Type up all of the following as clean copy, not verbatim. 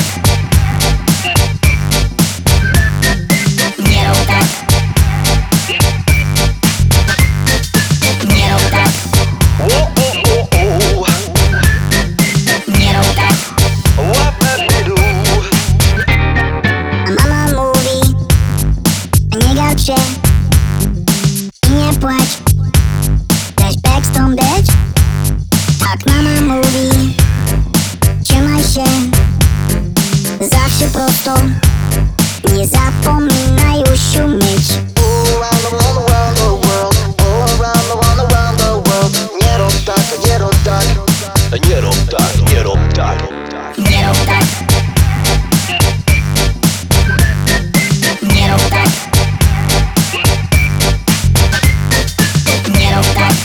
Nie rób tak. Nie rób tak. Nie rób tak. A mama mówi: nie garb się i nie płacz, weź backstone bitch. Tak mama mówi: trzymaj się zawsze prosto, nie zapominaj już umyć. Nie rób tak, nie rób tak. Nie rób tak. Nie rób tak. Nie rób tak. Nie rób tak. Nie rób tak.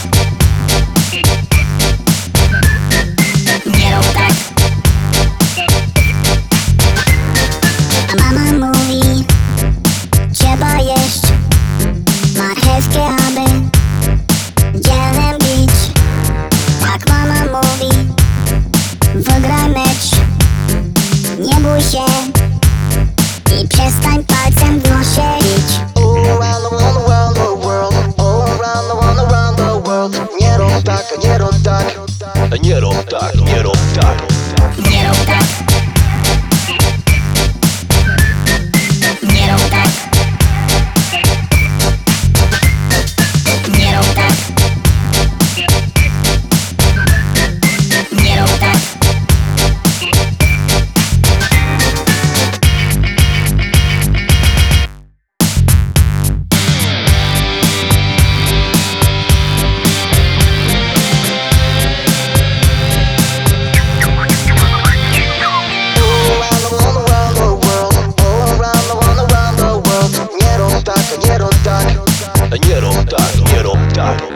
A mama mówi: trzeba jeść marchewkę, aby dzielnym bić. Tak mama mówi: wygraj mecz, nie bój się i przestań palcem w nosie bić. Nie rób tak, nie rób tak. Nie rób tak. Nie rób tak. Nie rób tak. Nie rób tak. Nie rób tak. Nie rób tak. Nie rób tak, nie rób tak. Nie rób tak. Nie rób tak.